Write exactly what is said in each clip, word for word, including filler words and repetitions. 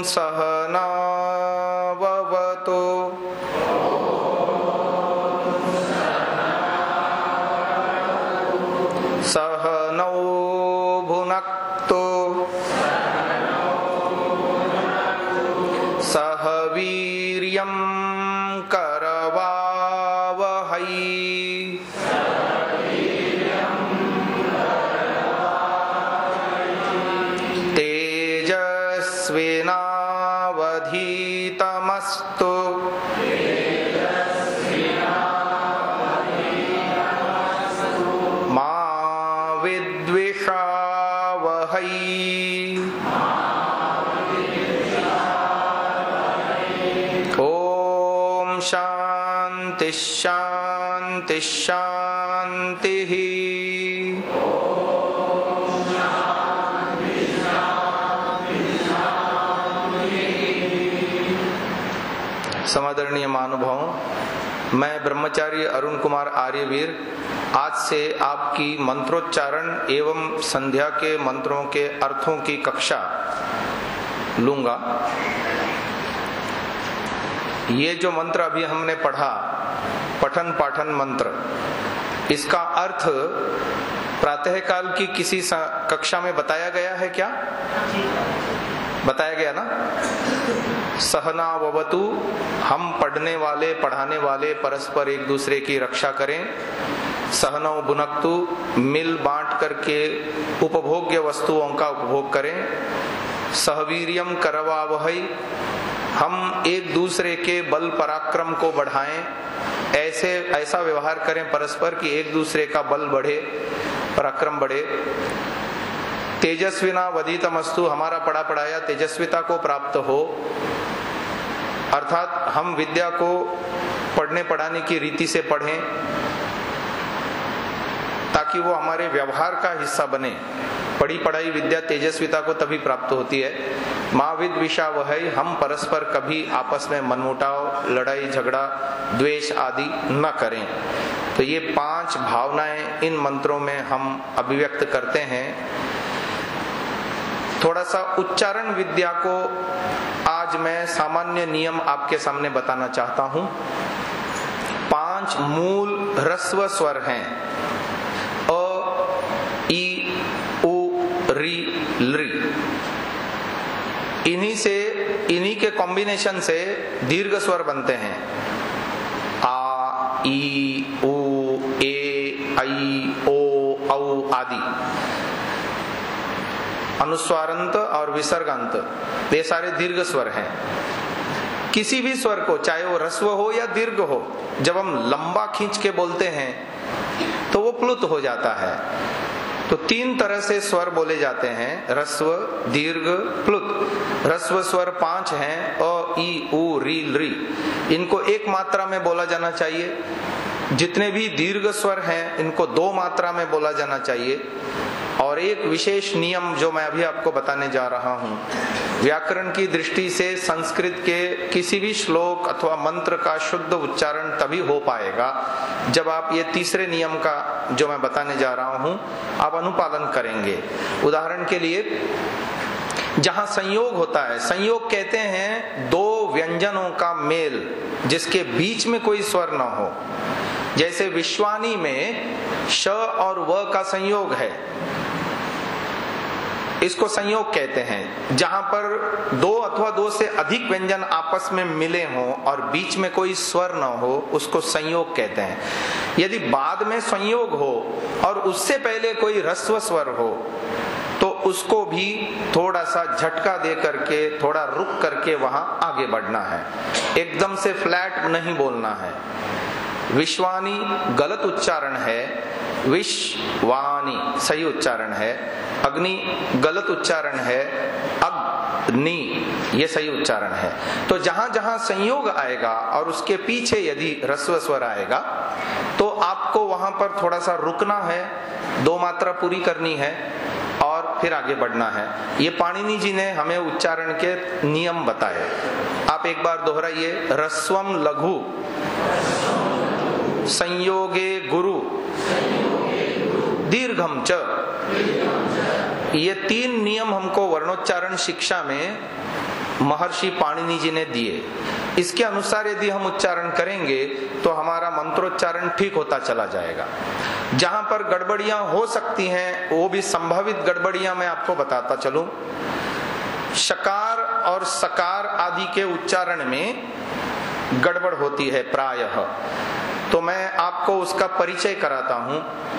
सहनाववतु सहनौ भुनक्तु सह वीर्यं करवावहै तेजस्विनावधीतमस्तु मा विद्विषावहै। ओम शांति शांति शांति। समादरणीय महानुभावों, मैं ब्रह्मचारी अरुण कुमार आर्यवीर आज से आपकी मंत्रोच्चारण एवं संध्या के मंत्रों के अर्थों की कक्षा लूंगा। ये जो मंत्र अभी हमने पढ़ा, पठन पाठन मंत्र, इसका अर्थ प्रातःकाल की किसी कक्षा में बताया गया है क्या? बताया गया ना? सहनाववतु, हम पढ़ने वाले पढ़ाने वाले परस्पर एक दूसरे की रक्षा करें। सहनौ भुनक्तु, मिल बांट करके उपभोग्य वस्तुओं का उपभोग करें। सहवीर्यम करवावहै, हम एक दूसरे के बल पराक्रम को बढ़ाएं। ऐसे ऐसा व्यवहार करें परस्पर कि एक दूसरे का बल बढ़े, पराक्रम बढ़े। तेजस्विना वधितमस्तु, हमारा पढ़ा पढ़ाया तेजस्विता को प्राप्त हो, अर्थात हम विद्या को पढ़ने पढ़ाने की रीति से पढ़ें ताकि वो हमारे व्यवहार का हिस्सा बने। पढ़ी पढ़ाई विद्या तेजस्विता को तभी प्राप्त होती है। माँ विद्विषावहै, हम परस्पर कभी आपस में मनमुटाव, लड़ाई झगड़ा, द्वेष आदि न करें। तो ये पांच भावनाएं इन मंत्रों में हम अभिव्यक्त करते हैं। थोड़ा सा उच्चारण विद्या को आज मैं सामान्य नियम आपके सामने बताना चाहता हूं। पांच मूल ह्रस्व स्वर हैं, अ, ई, उ, री, लृ। इन्हीं से, इन्हीं के कॉम्बिनेशन से दीर्घ स्वर बनते हैं। आ, ई, उ, ए, ऐ, ओ, औ आदि। अनुस्वारांत और विसर्गांत, ये सारे दीर्घ स्वर हैं। किसी भी स्वर को, चाहे वो ह्रस्व हो या दीर्घ हो, जब हम लंबा खींच के बोलते हैं तो वो प्लुत हो जाता है। तो तीन तरह से स्वर बोले जाते हैं, ह्रस्व, दीर्घ, प्लुत। ह्रस्व स्वर पांच हैं, अ, ई, उ, री, लृ। इनको एक मात्रा में बोला जाना चाहिए। जितने भी दीर्घ स्वर हैं इनको दो मात्रा में बोला जाना चाहिए। और एक विशेष नियम जो मैं अभी आपको बताने जा रहा हूं, व्याकरण की दृष्टि से संस्कृत के किसी भी श्लोक अथवा मंत्र का शुद्ध उच्चारण तभी हो पाएगा जब आप ये तीसरे नियम का जो मैं बताने जा रहा हूं आप अनुपालन करेंगे। उदाहरण के लिए, जहां संयोग होता है, संयोग कहते हैं दो व्यंजनों का मेल जिसके बीच में कोई स्वर न हो। जैसे विश्वानी में श और व का संयोग है, इसको संयोग कहते हैं। जहां पर दो अथवा दो से अधिक व्यंजन आपस में मिले हों और बीच में कोई स्वर न हो, उसको संयोग कहते हैं। यदि बाद में संयोग हो और उससे पहले कोई ह्रस्व स्वर हो तो उसको भी थोड़ा सा झटका दे करके, थोड़ा रुक करके वहां आगे बढ़ना है। एकदम से फ्लैट नहीं बोलना है। विश्वानी गलत उच्चारण है, विश्वानी सही उच्चारण है। अग्नि गलत उच्चारण है, अग्नि ये सही उच्चारण है। तो जहां जहां संयोग आएगा और उसके पीछे यदि ह्रस्व स्वर आएगा तो आपको वहां पर थोड़ा सा रुकना है, दो मात्रा पूरी करनी है और फिर आगे बढ़ना है। ये पाणिनि जी ने हमें उच्चारण के नियम बताए। आप एक बार दोहराइए, ह्रस्वम लघु संयोगे गुरु दीर्घम च। ये तीन नियम हमको वर्णोच्चारण शिक्षा में महर्षि पाणिनि जी ने दिए, इसके अनुसार यदि हम उच्चारण करेंगे तो हमारा मंत्रोच्चारण ठीक होता चला जाएगा। जहां पर गड़बड़ियां हो सकती हैं वो भी संभावित गड़बड़ियां मैं आपको बताता चलूं। शकार और सकार आदि के उच्चारण में गड़बड़ होती है प्रायः, तो मैं आपको उसका परिचय कराता हूं।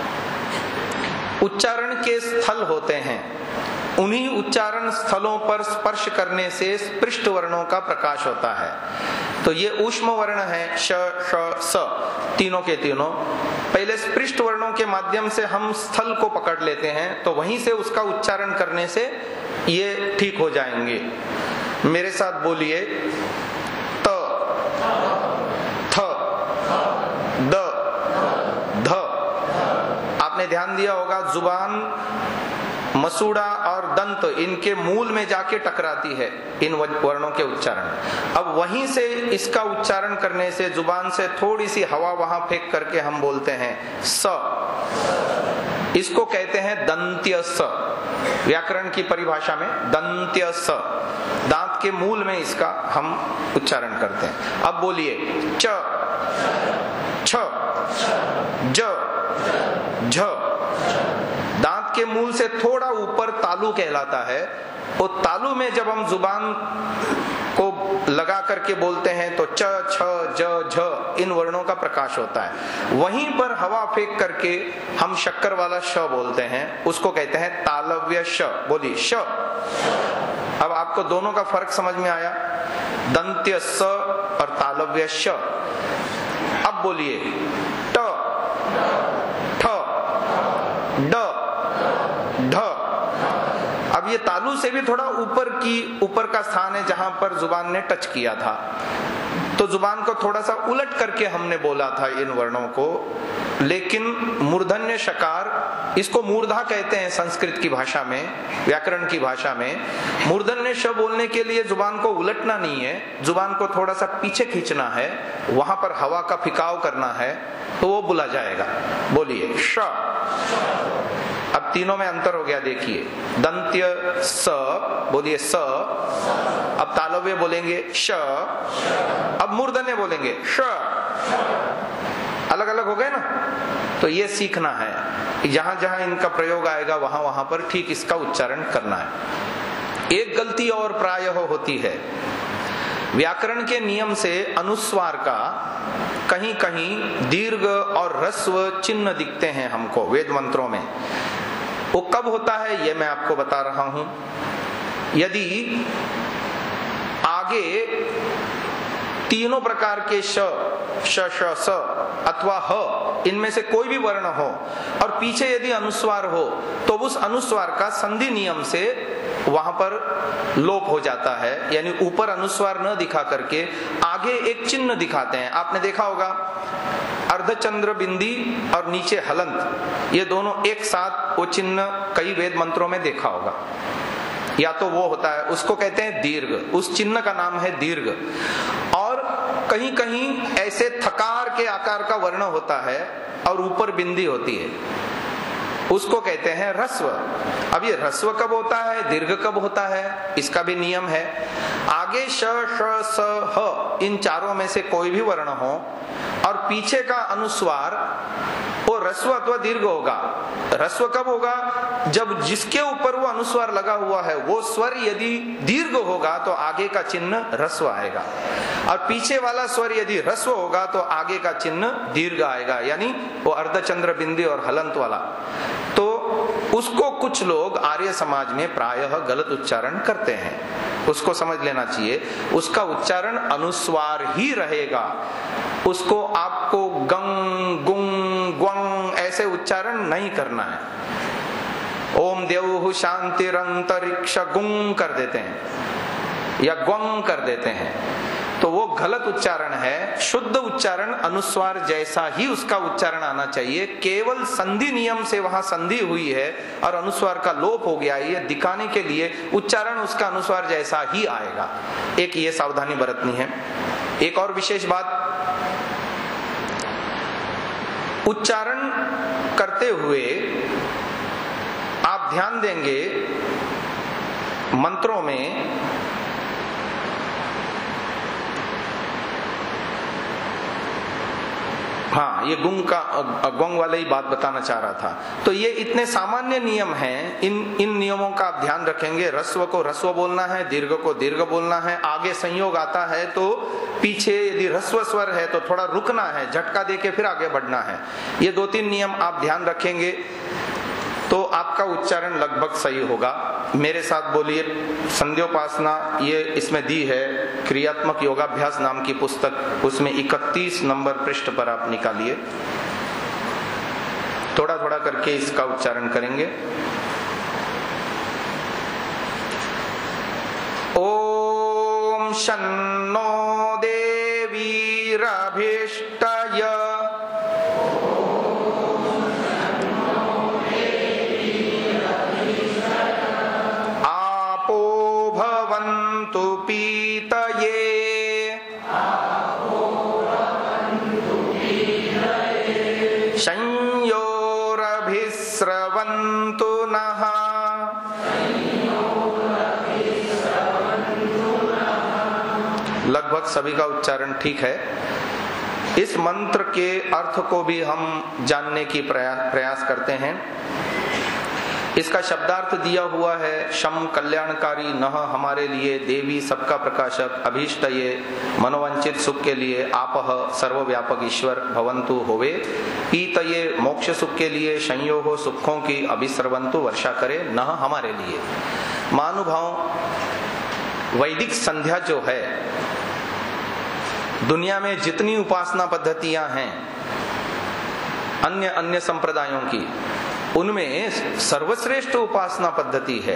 उच्चारण के स्थल होते हैं, उन्हीं उच्चारण स्थलों पर स्पर्श करने से स्पृष्ट वर्णों का प्रकाश होता है। तो ये ऊष्म वर्ण है, श, श, स, तीनों के तीनों। पहले स्पृष्ट वर्णों के माध्यम से हम स्थल को पकड़ लेते हैं, तो वहीं से उसका उच्चारण करने से ये ठीक हो जाएंगे। मेरे साथ बोलिए, त, थ, द, ध। आपने ध्यान दिया होगा जुबान मसूड़ा और दंत इनके मूल में जाके टकराती है इन वर्णों के उच्चारण। अब वहीं से इसका उच्चारण करने से जुबान से थोड़ी सी हवा वहां फेंक करके हम बोलते हैं स। इसको कहते हैं दंत्य स। व्याकरण की परिभाषा में दंत्य स, दांत के मूल में इसका हम उच्चारण करते हैं। अब बोलिए च, छ, ज, झ। दांत के मूल से थोड़ा ऊपर तालु कहलाता है। वो तालु में जब हम जुबान को लगा करके बोलते हैं तो च, छ, ज, झ इन वर्णों का प्रकाश होता है। वहीं पर हवा फेंक करके हम शक्कर वाला श बोलते हैं, उसको कहते हैं तालव्य श। बोलिए श। अब आपको दोनों का फर्क समझ में आया, दंत्य स और तालव्य श। अब बोलिए ट, ठ, ड, ढ। अब ये तालु से भी थोड़ा ऊपर की ऊपर का स्थान है जहां पर जुबान ने टच किया था, तो जुबान को थोड़ा सा उलट करके हमने बोला था इन वर्णों को। लेकिन मूर्धन्य शकार, इसको मूर्धा कहते हैं संस्कृत की भाषा में, व्याकरण की भाषा में। मूर्धन्य श बोलने के लिए जुबान को उलटना नहीं है, जुबान को थोड़ा सा पीछे खींचना है, वहां पर हवा का फिकाव करना है, तो वो बोला जाएगा। बोलिए श। अब तीनों में अंतर हो गया, देखिए दंत्य स, बोलिए स। अब तालव्य बोलेंगे श, अब मूर्धन्य बोलेंगे श। अलग अलग हो गए ना। तो ये सीखना है, जहां जहां इनका प्रयोग आएगा वहां वहां पर ठीक इसका उच्चारण करना है। एक गलती और प्रायः होती है, व्याकरण के नियम से अनुस्वार का कहीं कहीं दीर्घ और ह्रस्व चिन्ह दिखते हैं हमको वेद मंत्रों में। वो कब होता है ये मैं आपको बता रहा हूं। यदि आगे तीनों प्रकार के श, श, श, स अथवा ह इनमें से कोई भी वर्ण हो और पीछे यदि अनुस्वार हो, तो उस अनुस्वार का संधि नियम से वहां पर लोप हो जाता है। यानी ऊपर अनुस्वार न दिखा करके आगे एक चिन्ह दिखाते हैं। आपने देखा होगा अर्धचंद्र बिंदी और नीचे हलंत, ये दोनों एक साथ वो चिन्ह कई वेद मंत्रों में देखा होगा। या तो वो होता है, उसको कहते हैं दीर्घ, उस चिन्ह का नाम है दीर्घ। और कहीं कहीं ऐसे थकार के आकार का वर्ण होता है और ऊपर बिंदी होती है, उसको कहते हैं ह्रस्व। अब ये ह्रस्व कब होता है, दीर्घ कब होता है, इसका भी नियम है। आगे श, श, स, ह इन चारों में से कोई भी वर्ण हो और पीछे का अनुस्वार वो ह्रस्व अथवा दीर्घ होगा। ह्रस्व कब होगा, जब जिसके ऊपर वो अनुस्वार लगा हुआ है वो स्वर यदि दीर्घ होगा तो आगे का चिन्ह ह्रस्व आएगा, और पीछे वाला स्वर यदि ह्रस्व होगा तो आगे का चिन्ह दीर्घ आएगा, यानी वो अर्धचंद्र बिंदी और हलंत वाला। तो उसको कुछ लोग आर्य समाज में प्रायः गलत उच्चारण करते हैं, उसको समझ लेना चाहिए। उसका उच्चारण अनुस्वार ही रहेगा, उसको आपको गंग, गुंग, ग्वंग ऐसे उच्चारण नहीं करना है। ओम देवहु शांतिरंतरिक्ष गुंग कर देते हैं या ग्वंग कर देते हैं, तो वो गलत उच्चारण है। शुद्ध उच्चारण अनुस्वार जैसा ही उसका उच्चारण आना चाहिए। केवल संधि नियम से वहां संधि हुई है और अनुस्वार का लोप हो गया, ये दिखाने के लिए उच्चारण उसका अनुस्वार जैसा ही आएगा। एक ये सावधानी बरतनी है। एक और विशेष बात, उच्चारण करते हुए आप ध्यान देंगे मंत्रों में हाँ, ये गुंग का गोंग वाले ही बात बताना चाह रहा था। तो ये इतने सामान्य नियम हैं, इन इन नियमों का आप ध्यान रखेंगे। ह्रस्व को ह्रस्व बोलना है, दीर्घ को दीर्घ बोलना है, आगे संयोग आता है तो पीछे यदि ह्रस्व स्वर है तो थोड़ा रुकना है, झटका देके फिर आगे बढ़ना है। ये दो तीन नियम आप ध्यान रखेंगे तो आपका उच्चारण लगभग सही होगा। मेरे साथ बोलिए, संध्योपासना ये इसमें दी है, क्रियात्मक योगाभ्यास नाम की पुस्तक, उसमें इकतीस नंबर पृष्ठ पर आप निकालिए। थोड़ा थोड़ा करके इसका उच्चारण करेंगे। ओम शन्नो देवीरभिष्टय भवन्तु पीतये संयोरभिस्रवन्तु नः लगभग सभी का उच्चारण ठीक है। इस मंत्र के अर्थ को भी हम जानने की प्रयास, प्रयास करते हैं। इसका शब्दार्थ दिया हुआ है, शम कल्याणकारी, नह हमारे लिए, देवी सबका प्रकाशक, अभीष्टये मनोवांछित सुख के लिए, आपह सर्वव्यापक ईश्वर, भवंतु होवे, पीतये मोक्ष सुख के लिए, संयोग सुखों की, अभिसर्वंतु वर्षा करे, नह हमारे लिए। महानुभाव, वैदिक संध्या जो है, दुनिया में जितनी उपासना पद्धतियां हैं अन्य अन्य संप्रदायों की, उनमें सर्वश्रेष्ठ उपासना पद्धति है।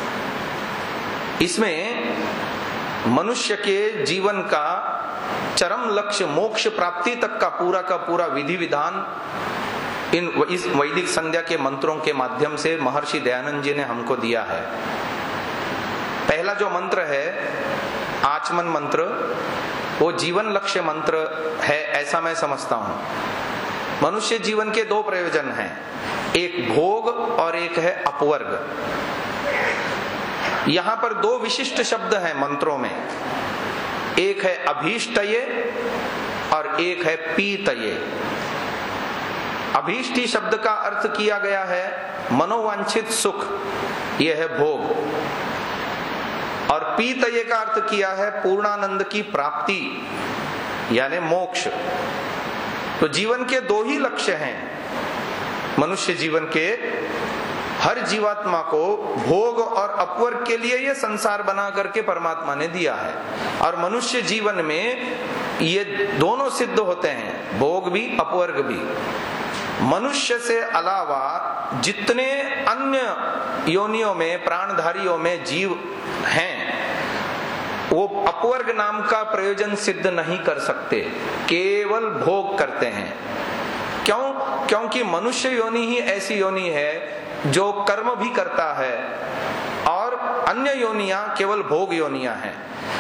इसमें मनुष्य के जीवन का चरम लक्ष्य मोक्ष प्राप्ति तक का पूरा का पूरा विधि विधान इन इस वैदिक संध्या के मंत्रों के माध्यम से महर्षि दयानंद जी ने हमको दिया है। पहला जो मंत्र है आचमन मंत्र, वो जीवन लक्ष्य मंत्र है, ऐसा मैं समझता हूं। मनुष्य जीवन के दो प्रयोजन हैं, एक भोग और एक है अपवर्ग। यहां पर दो विशिष्ट शब्द हैं मंत्रों में, एक है अभीष्टये और एक है पीतये। अभीष्टि शब्द का अर्थ किया गया है मनोवांछित सुख, यह है भोग, और पीतये का अर्थ किया है पूर्णानंद की प्राप्ति यानी मोक्ष। तो जीवन के दो ही लक्ष्य हैं मनुष्य जीवन के। हर जीवात्मा को भोग और अपवर्ग के लिए ये संसार बना करके परमात्मा ने दिया है, और मनुष्य जीवन में ये दोनों सिद्ध होते हैं, भोग भी अपवर्ग भी। मनुष्य से अलावा जितने अन्य योनियों में प्राणधारियों में जीव हैं वो अपवर्ग नाम का प्रयोजन सिद्ध नहीं कर सकते, केवल भोग करते हैं। क्यों? क्योंकि मनुष्य योनि ही ऐसी योनि है जो कर्म भी करता है और अन्य योनियां केवल भोग योनियां हैं।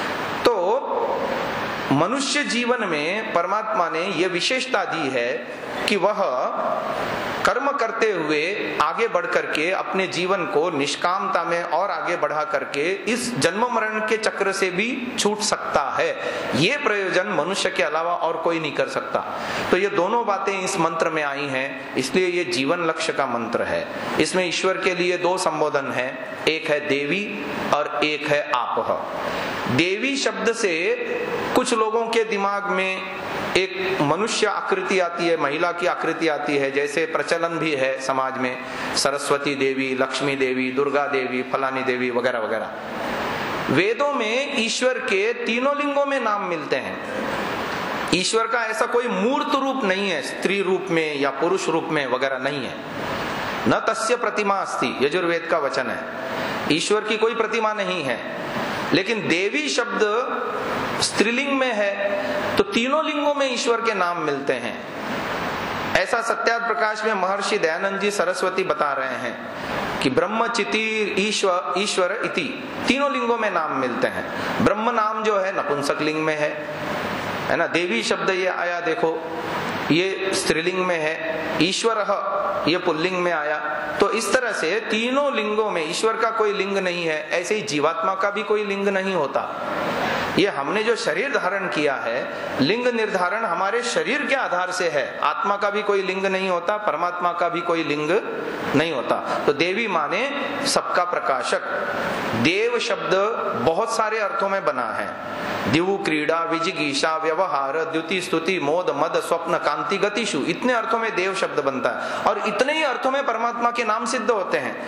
तो मनुष्य जीवन में परमात्मा ने यह विशेषता दी है कि वह कर्म करते हुए आगे बढ़ करके अपने जीवन को निष्कामता में और आगे बढ़ा करके इस जन्म मरण के चक्र से भी छूट सकता है। ये प्रयोजन मनुष्य के अलावा और कोई नहीं कर सकता। तो ये दोनों बातें इस मंत्र में आई हैं, इसलिए ये जीवन लक्ष्य का मंत्र है। इसमें ईश्वर के लिए दो संबोधन है, एक है देवी और एक है आपह। देवी शब्द से कुछ लोगों के दिमाग में एक मनुष्य आकृति आती है, महिला की आकृति आती है, जैसे प्रचलन भी है समाज में, सरस्वती देवी, लक्ष्मी देवी, दुर्गा देवी, फलानी देवी वगैरह वगैरह। वेदों में ईश्वर के तीनों लिंगों में नाम मिलते हैं। ईश्वर का ऐसा कोई मूर्त रूप नहीं है, स्त्री रूप में या पुरुष रूप में वगैरह नहीं है। न तस्य प्रतिमा अस्ति, यजुर्वेद का वचन है। ईश्वर की कोई प्रतिमा नहीं है, लेकिन देवी शब्द स्त्रीलिंग में है, तो तीनों लिंगों में ईश्वर के नाम मिलते हैं। ऐसा सत्यार्थ प्रकाश में महर्षि दयानंद जी सरस्वती बता रहे हैं कि ब्रह्म चिति ईश्वर ईश्वर इति, तीनों लिंगों में नाम मिलते हैं। ब्रह्म नाम जो है नपुंसक लिंग में है, है ना। देवी शब्द ये आया, देखो ये स्त्रीलिंग में है, ईश्वर ये पुल्लिंग में आया। तो इस तरह से तीनों लिंगों में ईश्वर का कोई लिंग नहीं है, ऐसे ही जीवात्मा का भी कोई लिंग नहीं होता। ये हमने जो शरीर धारण किया है, लिंग निर्धारण हमारे शरीर के आधार से है। आत्मा का भी कोई लिंग नहीं होता, परमात्मा का भी कोई लिंग नहीं होता। तो देवी माने सबका प्रकाशक। देव शब्द बहुत सारे अर्थों में बना है। दिवु, क्रीड़ा, विजिगीषा, व्यवहार, द्युति, स्तुति, मोद, मद, स्वप्न, कांति, गतिषु, इतने अर्थों में देव शब्द बनता है और इतने ही अर्थों में परमात्मा के नाम सिद्ध होते हैं।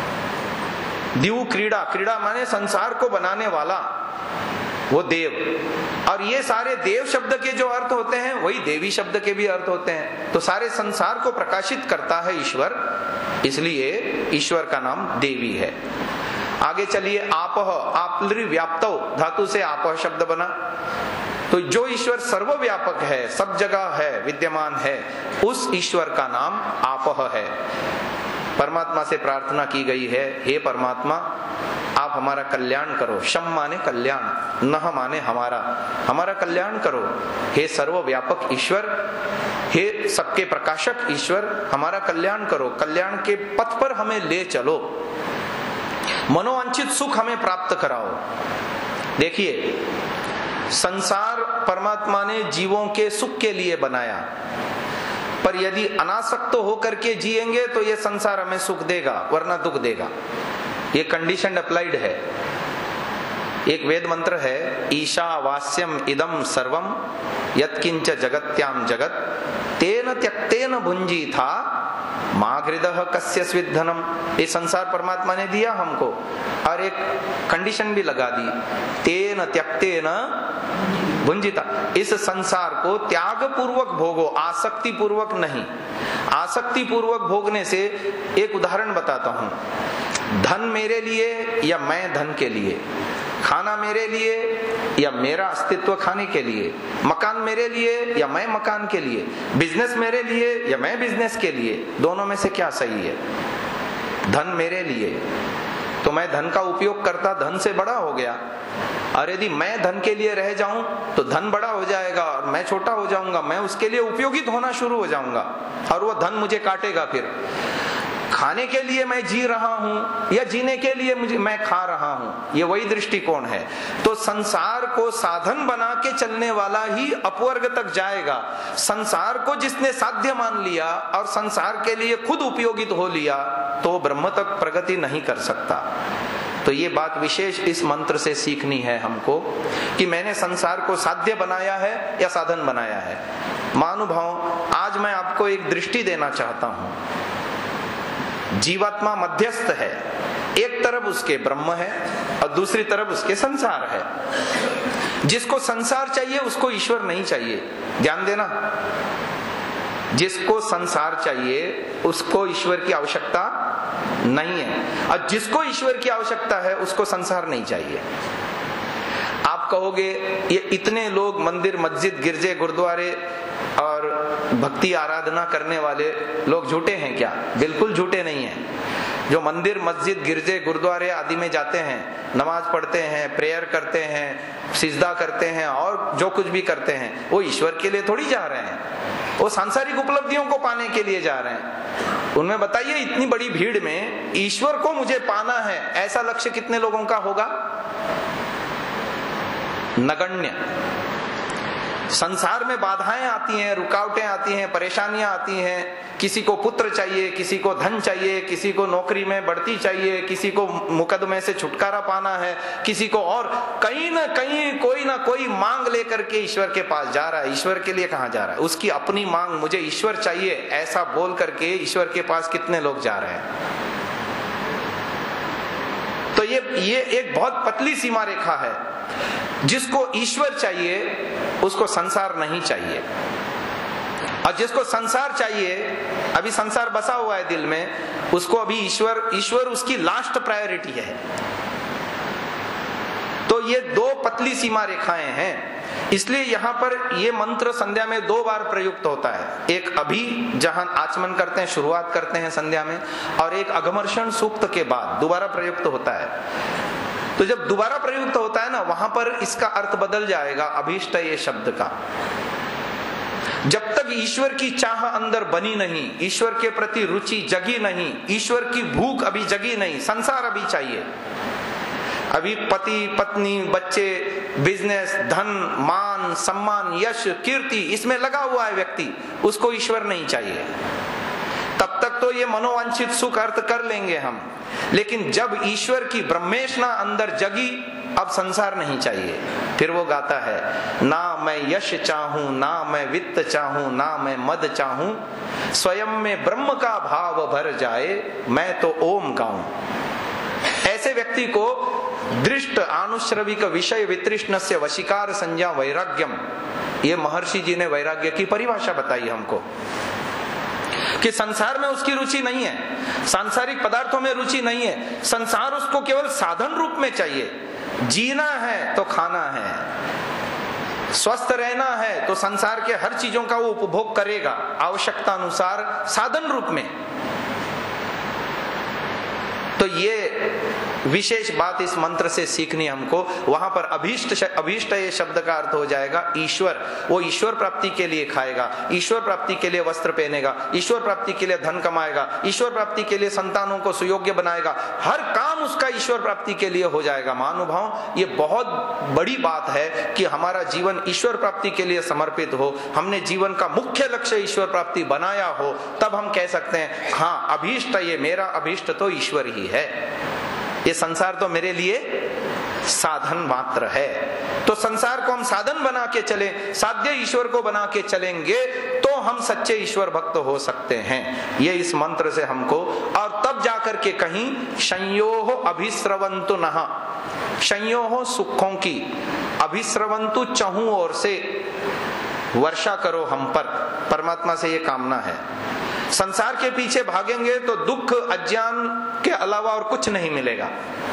दिवु, क्रीड़ा, क्रीड़ा माने संसार को बनाने वाला, वो देव। और ये सारे देव शब्द के जो अर्थ होते हैं वही देवी शब्द के भी अर्थ होते हैं। तो सारे संसार को प्रकाशित करता है ईश्वर, इसलिए ईश्वर का नाम देवी है। आगे चलिए, आपह, आपलि व्याप्तौ धातु से आपह शब्द बना। तो जो ईश्वर सर्वव्यापक है, सब जगह है, विद्यमान है, उस ईश्वर का नाम आपह है। परमात्मा से प्रार्थना की गई है, हे परमात्मा आप हमारा कल्याण करो। शम माने कल्याण, नह माने हमारा, हमारा कल्याण करो। हे सर्वव्यापक ईश्वर, हे सबके प्रकाशक ईश्वर, हमारा कल्याण करो, कल्याण के पथ पर हमें ले चलो, मनोवांछित सुख हमें प्राप्त कराओ। देखिए, संसार परमात्मा ने जीवों के सुख के लिए बनाया, पर यदि अनासक्त होकर के जिएंगे तो ये संसार हमें सुख देगा, वरना दुख देगा। ये कंडीशन अप्लाइड है। एक वेद मंत्र है, ईशावास्यम इदम सर्वम यत्किंच जगत्याम जगत तेन त्यक्तेन भुंजी था माघृदः कस्य स्विद्धनम। ये संसार परमात्मा ने दिया हमको और एक कंडीशन भी लगा दी, तेन त्यक्तेन भुंजिता। इस संसार को त्याग पूर्वक भोगो, आसक्ति पूर्वक नहीं। आसक्ति पूर्वक भोगने से एक उदाहरण बताता हूं। धन मेरे लिए या मैं धन के लिए, खाना मेरे लिए या मेरा अस्तित्व खाने के लिए, मकान मेरे लिए या मैं मकान के लिए, बिजनेस मेरे लिए या मैं बिजनेस के लिए, दोनों में से क्या सही है? धन मेरे लिए तो मैं धन का उपयोग करता, धन से बड़ा हो गया। और यदि मैं धन के लिए रह जाऊं तो धन बड़ा हो जाएगा और मैं छोटा हो जाऊंगा, मैं उसके लिए उपयोगित होना शुरू हो जाऊंगा और वो धन मुझे काटेगा। फिर खाने के लिए मैं जी रहा हूं या जीने के लिए मुझे मैं खा रहा हूं, ये वही दृष्टिकोण है। तो संसार को साधन बना के चलने वाला ही अपवर्ग तक जाएगा। संसार को जिसने साध्य मान लिया और संसार के लिए खुद उपयोगित हो लिया तो ब्रह्म तक प्रगति नहीं कर सकता। तो ये बात विशेष इस मंत्र से सीखनी है हमको कि मैंने संसार को साध्य बनाया है या साधन बनाया है। महानुभाव, आज मैं आपको एक दृष्टि देना चाहता हूं। जीवात्मा मध्यस्थ है, एक तरफ उसके ब्रह्म है और दूसरी तरफ उसके संसार है। जिसको संसार चाहिए उसको ईश्वर नहीं चाहिए, ध्यान देना। जिसको संसार चाहिए उसको ईश्वर की आवश्यकता नहीं है और जिसको ईश्वर की आवश्यकता है उसको संसार नहीं चाहिए। आप कहोगे ये इतने लोग मंदिर, मस्जिद, गिरजे, गुरुद्वारे और भक्ति आराधना करने वाले लोग झूठे हैं क्या? बिल्कुल झूठे नहीं हैं। जो मंदिर, मस्जिद, गिरजे, गुरुद्वारे आदि में जाते हैं, नमाज पढ़ते हैं, प्रेयर करते हैं, सिजदा करते हैं और जो कुछ भी करते हैं, वो ईश्वर के लिए थोड़ी जा रहे हैं, वो सांसारिक उपलब्धियों को पाने के लिए जा रहे हैं। उनमें बताइए, इतनी बड़ी भीड़ में ईश्वर को मुझे पाना है, ऐसा लक्ष्य कितने लोगों का होगा? नगण्य। संसार में बाधाएं आती हैं, रुकावटें आती हैं, परेशानियां आती हैं। किसी को पुत्र चाहिए, किसी को धन चाहिए, किसी को नौकरी में बढ़ती चाहिए, किसी को मुकदमे से छुटकारा पाना है, किसी को और कहीं ना कहीं कोई ना कोई मांग लेकर के ईश्वर के पास जा रहा है। ईश्वर के लिए कहाँ जा रहा है? उसकी अपनी मांग, मुझे ईश्वर चाहिए ऐसा बोल करके ईश्वर के पास कितने लोग जा रहे हैं? तो ये ये एक बहुत पतली सीमा रेखा है। जिसको ईश्वर चाहिए उसको संसार नहीं चाहिए, और जिसको संसार चाहिए, अभी संसार बसा हुआ है दिल में, उसको अभी ईश्वर ईश्वर उसकी लास्ट प्रायोरिटी है। तो ये दो पतली सीमा रेखाएं हैं, इसलिए यहां पर ये मंत्र संध्या में दो बार प्रयुक्त होता है। एक अभी जहां आचमन करते हैं, शुरुआत करते हैं संध्या में, और एक अघमर्षण सूक्त के बाद दोबारा प्रयुक्त होता है। तो जब दोबारा प्रयुक्त होता है ना, वहां पर इसका अर्थ बदल जाएगा अभीष्ट ये शब्द का। जब तक ईश्वर की चाह अंदर बनी नहीं, ईश्वर के प्रति रुचि जगी नहीं, ईश्वर की भूख अभी जगी नहीं, संसार अभी चाहिए, अभी पति पत्नी बच्चे बिजनेस धन मान सम्मान यश कीर्ति इसमें लगा हुआ है व्यक्ति, उसको ईश्वर नहीं चाहिए। तब तक तो ये मनोवांछित सुख अर्थ कर लेंगे हम, लेकिन जब ईश्वर की ब्रह्मेशना अंदर जगी, अब संसार नहीं चाहिए। फिर वो गाता है, ना मैं यश चाहूं ना मैं वित्त चाहूं ना मैं मद चाहूं, स्वयं में ब्रह्म का भाव भर जाए मैं तो ओम गाऊं। ऐसे व्यक्ति को दृष्ट आनुश्रविक विषय वितृष्णस्य वशीकार संज्ञा वैराग्यम, ये महर्षि जी ने वैराग्य की परिभाषा बताई हमको कि संसार में उसकी रुचि नहीं है, सांसारिक पदार्थों में रुचि नहीं है, संसार उसको केवल साधन रूप में चाहिए। जीना है तो खाना है, स्वस्थ रहना है तो संसार के हर चीजों का वो उपभोग करेगा आवश्यकता अनुसार साधन रूप में। तो ये विशेष बात इस मंत्र से सीखनी हमको। वहां पर अभीष्ट अभीष्ट ये शब्द का अर्थ हो जाएगा ईश्वर। वो ईश्वर प्राप्ति के लिए खाएगा, ईश्वर प्राप्ति के लिए वस्त्र पहनेगा, ईश्वर प्राप्ति के लिए धन कमाएगा, ईश्वर प्राप्ति के लिए संतानों को सुयोग्य बनाएगा, हर काम उसका ईश्वर प्राप्ति के लिए हो जाएगा। महानुभाव, ये बहुत बड़ी बात है कि हमारा जीवन ईश्वर प्राप्ति के लिए समर्पित हो, हमने जीवन का मुख्य लक्ष्य ईश्वर प्राप्ति बनाया हो, तब हम कह सकते हैं हाँ अभीष्ट, ये मेरा अभीष्ट तो ईश्वर ही है, ये संसार तो मेरे लिए साधन मात्र है। तो संसार को हम साधन बना के चले, साध्य ईश्वर को बना के चलेंगे तो हम सच्चे ईश्वर भक्त हो सकते हैं। ये इस मंत्र से हमको, और तब जाकर के कहीं संयोह अभिस्रवंतु नहा, संयोह सुखों की, अभिस्रवंतु चहु ओर से वर्षा करो हम पर, परमात्मा से ये कामना है। संसार के पीछे भागेंगे तो दुख अज्ञान के अलावा और कुछ नहीं मिलेगा।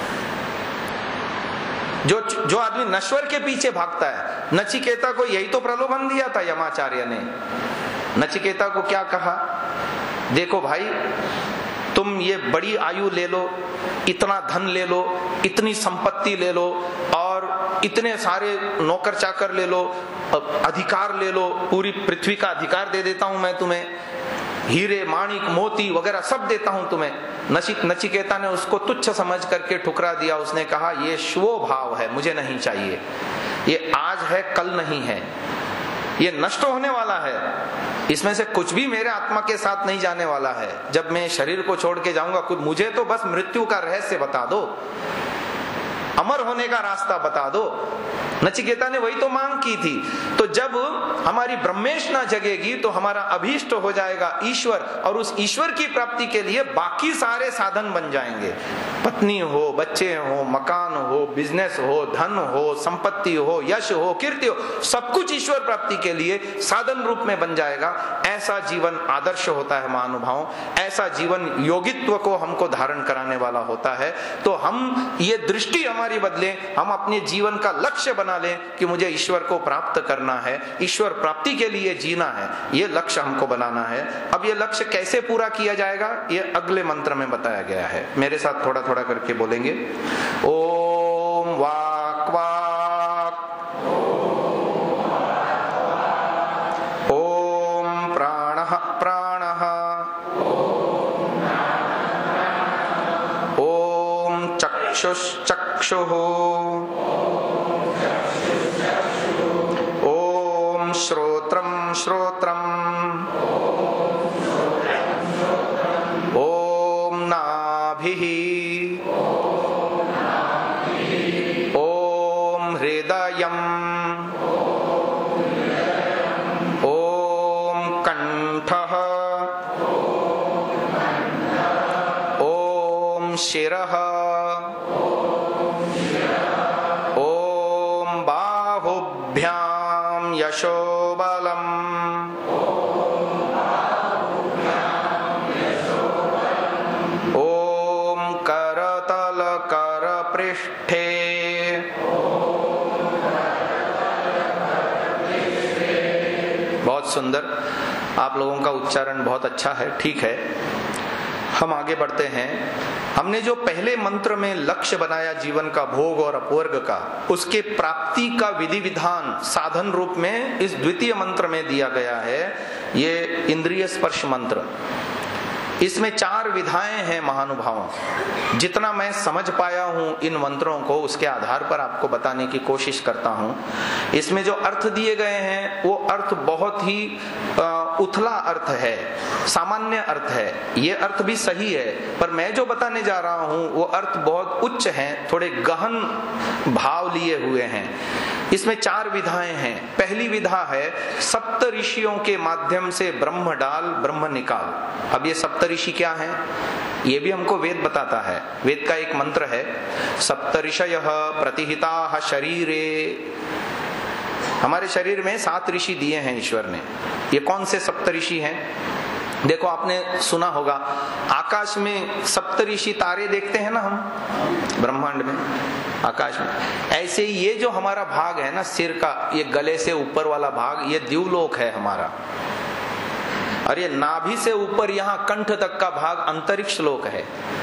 जो जो आदमी नश्वर के पीछे भागता है, नचिकेता को यही तो प्रलोभन दिया था यमाचार्य ने। नचिकेता को क्या कहा, देखो भाई तुम ये बड़ी आयु ले लो, इतना धन ले लो, इतनी संपत्ति ले लो, और इतने सारे नौकर चाकर ले लो, अधिकार ले लो, पूरी पृथ्वी का अधिकार दे देता हूं मैं तुम्हें, हीरे माणिक मोती वगैरह सब देता हूं तुम्हें। नचिक नचिकेता ने उसको तुच्छ समझ करके ठुकरा दिया। उसने कहा ये श्वो भाव है, मुझे नहीं चाहिए, ये आज है कल नहीं है, ये नष्ट होने वाला है, इसमें से कुछ भी मेरे आत्मा के साथ नहीं जाने वाला है। जब मैं शरीर को छोड़ के जाऊंगा, कुछ मुझे तो बस मृत्यु का रहस्य बता दो, अमर होने का रास्ता बता दो। नचिकेता ने वही तो मांग की थी। तो जब हमारी ब्रह्मेशना जगेगी तो हमारा अभीष्ट हो जाएगा ईश्वर, और उस ईश्वर की प्राप्ति के लिए बाकी सारे साधन बन जाएंगे। पत्नी हो, बच्चे हो, मकान हो, बिजनेस हो, धन हो, संपत्ति हो, यश हो, कीर्ति हो, सब कुछ ईश्वर प्राप्ति के लिए साधन रूप में बन जाएगा। ऐसा जीवन आदर्श होता है महानुभावों, ऐसा जीवन योगित्व को हमको धारण कराने वाला होता है। तो हम ये दृष्टि हमारी बदले, हम अपने जीवन का लक्ष्य बना लें कि मुझे ईश्वर को प्राप्त करना है, ईश्वर प्राप्ति के लिए जीना है, ये लक्ष्य हमको बनाना है। अब ये लक्ष्य कैसे पूरा किया जाएगा, ये अगले मंत्र में बताया गया है। मेरे साथ थोड़ा थोड़ा करके बोलेंगे। ओम वाक वाक, ओम प्राणः प्राणः, ओम चक्षुश्चक्षुः, ओम श्रोत्रम श्रोत्रम, ओम नाभिः, ओम हृदयम्, ओम कंठः, ओम शिरः, ओम बाहुभ्याम यशोबलम्, ओम करतल कर पृष्ठे, बहुत सुंदर, आप लोगों का उच्चारण बहुत अच्छा है, ठीक है। हम आगे बढ़ते हैं। हमने जो पहले मंत्र में लक्ष्य बनाया जीवन का भोग और अपवर्ग का, उसके प्राप्ति का विधि विधान साधन रूप में इस द्वितीय मंत्र में दिया गया है। ये इंद्रिय स्पर्श मंत्र, इसमें चार विधाएं हैं महानुभावों। जितना मैं समझ पाया हूं इन मंत्रों को, उसके आधार पर आपको बताने की कोशिश करता हूं। इसमें जो अर्थ दिए गए हैं वो अर्थ बहुत ही उथला अर्थ है, सामान्य अर्थ है। ये अर्थ भी सही है, पर मैं जो बताने जा रहा हूं वो अर्थ बहुत उच्च हैं, थोड़े गहन भाव लिए हुए हैं। इसमें चार विधाएं हैं। पहली विधा है सप्त ऋषियों के माध्यम से ब्रह्म डाल ब्रह्म निकाल। अब ये सप्त ऋषि क्या हैं? ये भी हमको वेद बताता है। वेद का एक मंत्र है, सप्त ऋषयः प्रतिहिताः शरीरे। हमारे शरीर में सात ऋषि दिए हैं ईश्वर ने। ये कौन से सप्त ऋषि हैं? देखो, आपने सुना होगा आकाश में सप्त ऋषि तारे देखते हैं ना हम, ब्रह्मांड में, आकाश में। ऐसे ही ये जो हमारा भाग है ना सिर का, ये गले से ऊपर वाला भाग, ये द्युलोक है हमारा। और ये नाभि से ऊपर यहाँ कंठ तक का भाग अंतरिक्ष लोक है।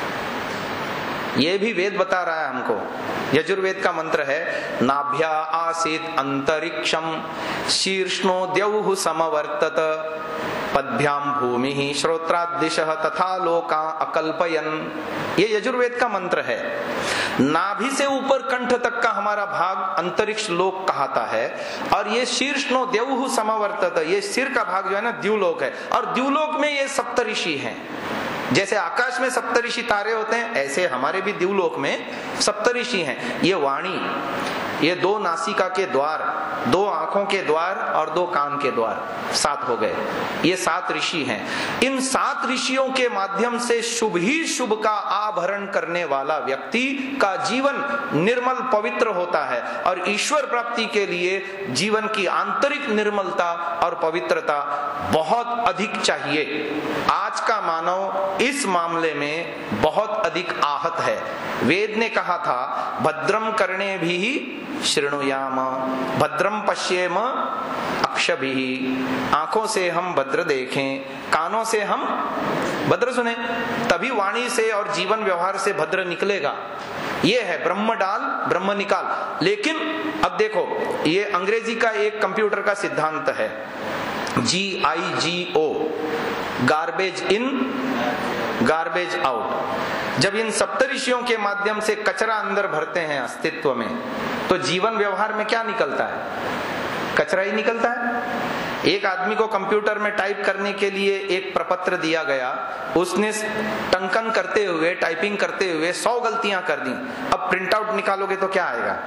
ये भी वेद बता रहा है हमको। यजुर्वेद का मंत्र है, नाभ्या आसीत अंतरिक्षम शीर्ष्णो द्यौः समवर्तत पद्भ्याम भूमि श्रोत्रादिशः तथा लोका अकल्पयन। ये यजुर्वेद का मंत्र है। नाभि से ऊपर कंठ तक का हमारा भाग अंतरिक्ष लोक कहता है, और ये शीर्ष्णो द्यौः समवर्तत, ये सिर का भाग जो है ना द्युलोक है। और द्युलोक में ये सप्तऋषि हैं। जैसे आकाश में सप्तऋषि तारे होते हैं, ऐसे हमारे भी द्युलोक में सप्तऋषि हैं। ये वाणी, ये दो नासिका के द्वार, दो आंखों के द्वार और दो कान के द्वार, सात हो गए। ये सात ऋषि हैं। इन सात ऋषियों के माध्यम से शुभ ही शुभ का आभरण करने वाला व्यक्ति का जीवन निर्मल पवित्र होता है। और ईश्वर प्राप्ति के लिए जीवन की आंतरिक निर्मलता और पवित्रता बहुत अधिक चाहिए। आज का मानव इस मामले में बहुत अधिक आहत है। वेद ने कहा था, भद्रम करणे भी शृणुयाम भद्रम पश्येम अक्षभिः। आंखों से हम भद्र देखें, कानों से हम भद्र सुने, तभी वाणी से और जीवन व्यवहार से भद्र निकलेगा। ये है ब्रह्म डाल ब्रह्म निकाल। लेकिन अब देखो, ये अंग्रेजी का एक कंप्यूटर का सिद्धांत है, G I G O, garbage in garbage out. जब इन सप्तऋषियों के माध्यम से कचरा अंदर भरते हैं अस्तित्व में, तो जीवन व्यवहार में क्या निकलता है? कचरा ही निकलता है। एक आदमी को कंप्यूटर में टाइप करने के लिए एक प्रपत्र दिया गया, उसने टंकन करते हुए, टाइपिंग करते हुए सौ गलतियां कर दी। अब प्रिंट आउट निकालोगे तो क्या आएगा?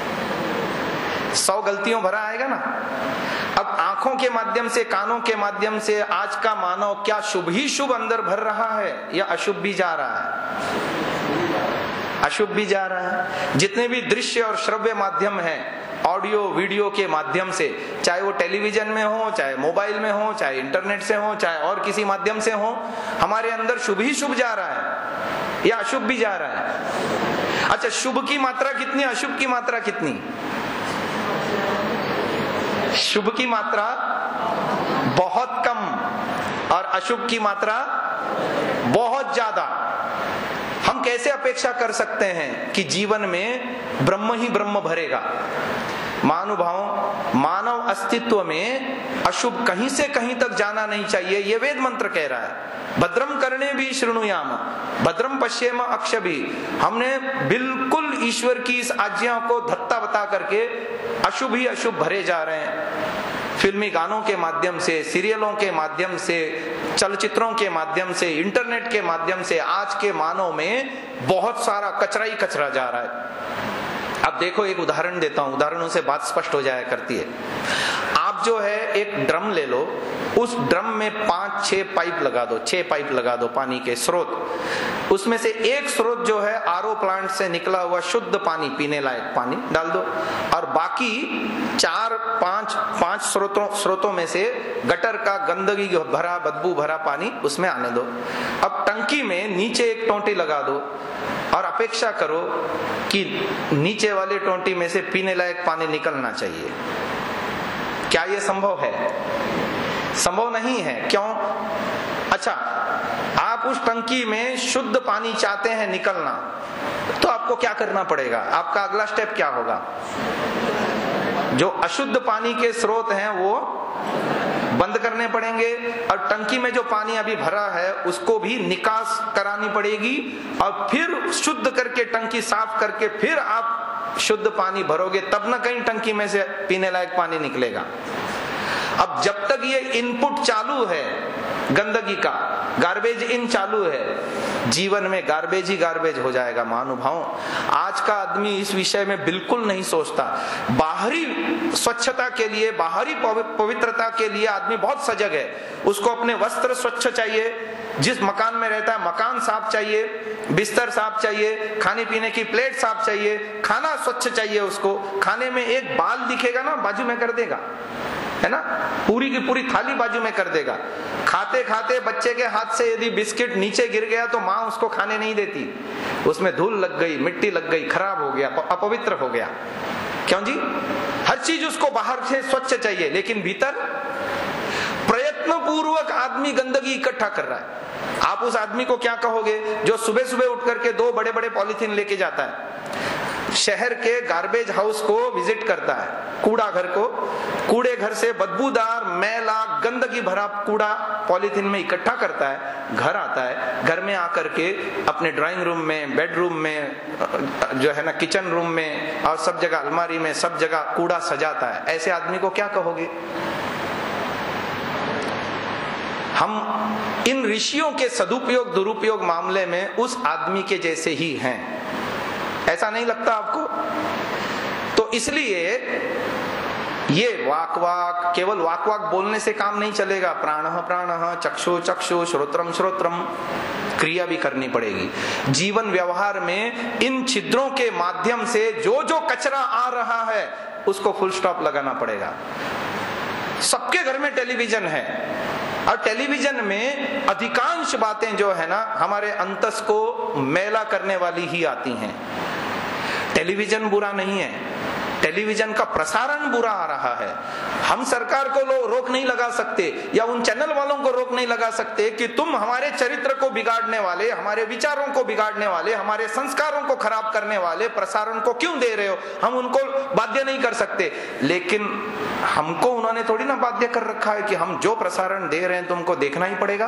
सौ गलतियों भरा आएगा ना। अब आंखों के माध्यम से, कानों के माध्यम से आज का मानव क्या शुभ ही शुभ अंदर भर रहा है या अशुभ भी जा रहा है? अशुभ भी जा रहा है। जितने भी दृश्य और श्रव्य माध्यम हैं, ऑडियो वीडियो के माध्यम से, चाहे वो टेलीविजन में हो, चाहे मोबाइल में हो, चाहे इंटरनेट से हो, चाहे और किसी माध्यम से हो, हमारे अंदर शुभ ही शुभ जा रहा है या अशुभ भी जा रहा है? अच्छा, शुभ की मात्रा कितनी, अशुभ की मात्रा कितनी? शुभ की मात्रा बहुत कम और अशुभ की मात्रा बहुत ज्यादा। हम कैसे अपेक्षा कर सकते हैं कि जीवन में ब्रह्म ही ब्रह्म भरेगा? महानुभावों, मानव अस्तित्व में अशुभ कहीं से कहीं तक जाना नहीं चाहिए, ये वेद मंत्र कह रहा है। भद्रम करणे भी शृणुयाम भद्रम पश्येम अक्षभिः। हमने बिल्कुल ईश्वर की इस आज्ञा को धत्ता बता करके अशुभ ही अशुभ भरे जा रहे हैं। फिल्मी गानों के माध्यम से, सीरियलों के माध्यम से, चलचित्रों के माध्यम से, इंटरनेट के माध्यम से आज के मानव में बहुत सारा कचरा ही कचरा जा रहा है। अब देखो, एक उदाहरण देता हूं, उदाहरणों से बात स्पष्ट हो जाया करती है। आप जो है एक ड्रम ले लो, उस ड्रम में पांच छह पाइप लगा दो, छह पाइप लगा दो पानी के स्रोत। उसमें से एक स्रोत जो है आरओ प्लांट से निकला हुआ शुद्ध पानी, पीने लायक पानी डाल दो, और बाकी चार पांच पांच स्रोतों स्रोतों में से गटर का गंदगी भरा, बदबू भरा पानी उसमें आने दो। अब टंकी में नीचे एक टोंटी लगा दो और अपेक्षा करो कि नीचे वाले टोंटी में से पीने लायक पानी निकलना चाहिए। क्या यह संभव है? संभव नहीं है। क्यों? अच्छा, आप उस टंकी में शुद्ध पानी चाहते हैं निकलना, तो आपको क्या करना पड़ेगा? आपका अगला स्टेप क्या होगा? जो अशुद्ध पानी के स्रोत हैं वो बंद करने पड़ेंगे, और टंकी में जो पानी अभी भरा है उसको भी निकास करानी पड़ेगी, और फिर शुद्ध करके टंकी साफ करके फिर आप शुद्ध पानी भरोगे, तब ना कहीं टंकी में से पीने लायक पानी निकलेगा। अब जब तक ये इनपुट चालू है गंदगी का, गार्बेज इन चालू है, जीवन में गार्बेज ही गार्बेज हो जाएगा। महानुभावों, आज का आदमी इस विषय में बिल्कुल नहीं सोचता। बाहरी स्वच्छता के लिए, बाहरी पवित्रता के लिए आदमी बहुत सजग है। उसको अपने वस्त्र स्वच्छ चाहिए, जिस मकान में रहता है मकान साफ चाहिए, बिस्तर साफ चाहिए, खाने पीने की प्लेट साफ चाहिए, खाना स्वच्छ चाहिए उसको। खाने में एक बाल दिखेगा ना बाजू में कर देगा, है ना, पूरी की पूरी थाली बाजू में कर देगा। खाते खाते बच्चे के हाथ से यदि बिस्किट नीचे गिर गया तो माँ उसको खाने नहीं देती, उसमें धूल लग गई, मिट्टी लग गई, खराब हो गया, अपवित्र हो गया। क्यों जी? हर चीज उसको बाहर से स्वच्छ चाहिए, लेकिन भीतर प्रयत्न पूर्वक आदमी गंदगी इकट्ठा कर रहा है। आप उस आदमी को क्या कहोगे जो सुबह सुबह उठ करके दो बड़े बड़े पॉलिथीन लेके जाता है, शहर के गार्बेज हाउस को विजिट करता है, कूड़ा घर को, कूड़े घर से बदबूदार मैला गंदगी भरा कूड़ा पॉलिथीन में इकट्ठा करता है, घर आता है, घर में आकर के अपने ड्राइंग रूम में, बेडरूम में, जो है ना किचन रूम में, और सब जगह अलमारी में, सब जगह कूड़ा सजाता है। ऐसे आदमी को क्या कहोगे? हम इन ऋषियों के सदुपयोग दुरुपयोग मामले में उस आदमी के जैसे ही हैं, ऐसा नहीं लगता आपको? तो इसलिए ये वाक वाक, केवल वाक वाक बोलने से काम नहीं चलेगा। प्राणः प्राणः, चक्षु चक्षु, श्रोत्रम श्रोत्रम, क्रिया भी करनी पड़ेगी। जीवन व्यवहार में इन छिद्रों के माध्यम से जो जो कचरा आ रहा है उसको फुल स्टॉप लगाना पड़ेगा। सबके घर में टेलीविजन है, और टेलीविजन में अधिकांश बातें जो है ना हमारे अंतस को मैला करने वाली ही आती हैं। टेलीविजन बुरा नहीं है, टेलीविजन का प्रसारण बुरा आ रहा है। हम सरकार को रोक नहीं लगा सकते, या उन चैनल वालों को रोक नहीं लगा सकते कि तुम हमारे चरित्र को बिगाड़ने वाले, हमारे विचारों को बिगाड़ने वाले, हमारे संस्कारों को खराब करने वाले प्रसारण को क्यों दे रहे हो। हम उनको बाध्य नहीं कर सकते, लेकिन हमको उन्होंने थोड़ी ना बाध्य कर रखा है कि हम जो प्रसारण दे रहे हैं तुमको देखना ही पड़ेगा।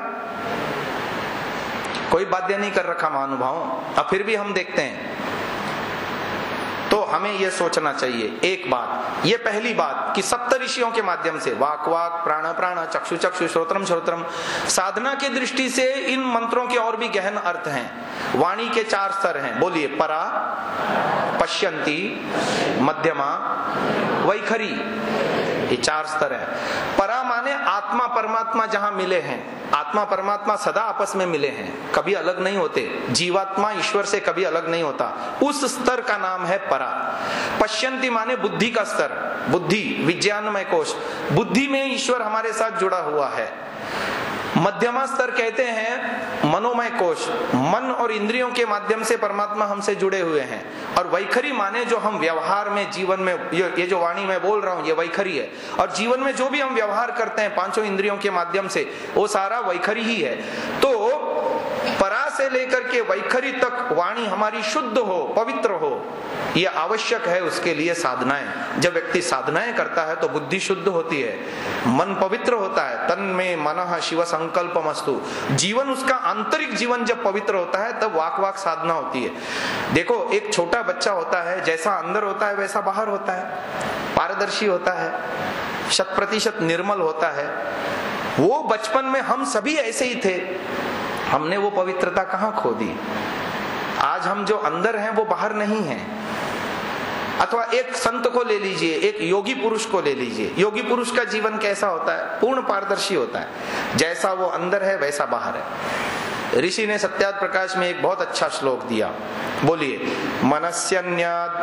कोई बाध्य नहीं कर रखा महानुभावों, अब फिर भी हम देखते हैं। तो हमें यह सोचना चाहिए एक बात, ये पहली बात कि सप्त ऋषियों के माध्यम से वाक वाक, प्राण प्राण, चक्षु चक्षु, श्रोत्रम श्रोत्रम, साधना की दृष्टि से इन मंत्रों के और भी गहन अर्थ हैं। वाणी के चार स्तर हैं, बोलिए। परा, पश्यंती, मध्यमा, वैखरी, ये चार स्तर है। परा माने आत्मा परमात्मा जहां मिले हैं, आत्मा परमात्मा सदा आपस में मिले हैं, कभी अलग नहीं होते। जीवात्मा ईश्वर से कभी अलग नहीं होता, उस स्तर का नाम है परा। पश्यंती माने बुद्धि का स्तर, बुद्धि विज्ञानमय कोश, बुद्धि में ईश्वर हमारे साथ जुड़ा हुआ है। मध्यमा स्तर कहते हैं मनोमय कोश, मन और इंद्रियों के माध्यम से परमात्मा हमसे जुड़े हुए हैं। और वैखरी माने जो हम व्यवहार में, जीवन में, ये जो वाणी में बोल रहा हूं ये वैखरी है, और जीवन में जो भी हम व्यवहार करते हैं पांचों इंद्रियों के माध्यम से, वो सारा वैखरी ही है। तो परा से लेकर के वैखरी तक वाणी हमारी शुद्ध हो, पवित्र हो, ये आवश्यक है। उसके लिए साधनाएं, जब व्यक्ति साधनाएं करता है तो बुद्धि शुद्ध होती है, मन पवित्र होता है। तन में मनः शिव संकल्पमस्तु, जीवन उसका आंतरिक जीवन जब पवित्र होता है तब वाक वाक साधना होती है। देखो, एक छोटा बच्चा होता है, जैसा अंदर होता है वैसा बाहर होता है, पारदर्शी होता है, शत प्रतिशत निर्मल होता है। वो बचपन में हम सभी ऐसे ही थे, हमने वो पवित्रता कहां खो दी। आज हम जो अंदर हैं वो बाहर नहीं हैं। अथवा एक संत को ले लीजिए, एक योगी पुरुष को ले लीजिए, योगी पुरुष का जीवन कैसा होता है? पूर्ण पारदर्शी होता है, जैसा वो अंदर है वैसा बाहर है। ऋषि ने सत्यात प्रकाश में एक बहुत अच्छा श्लोक दिया, बोलिए। मनस्यन्याद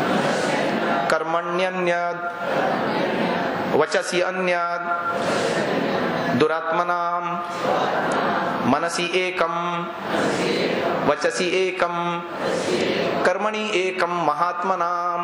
कर्मण्यन्याद वचसी अन्याद दुरात्मनाम मनसी एकम वचसी एकम कर्मणि एकम महात्मनाम।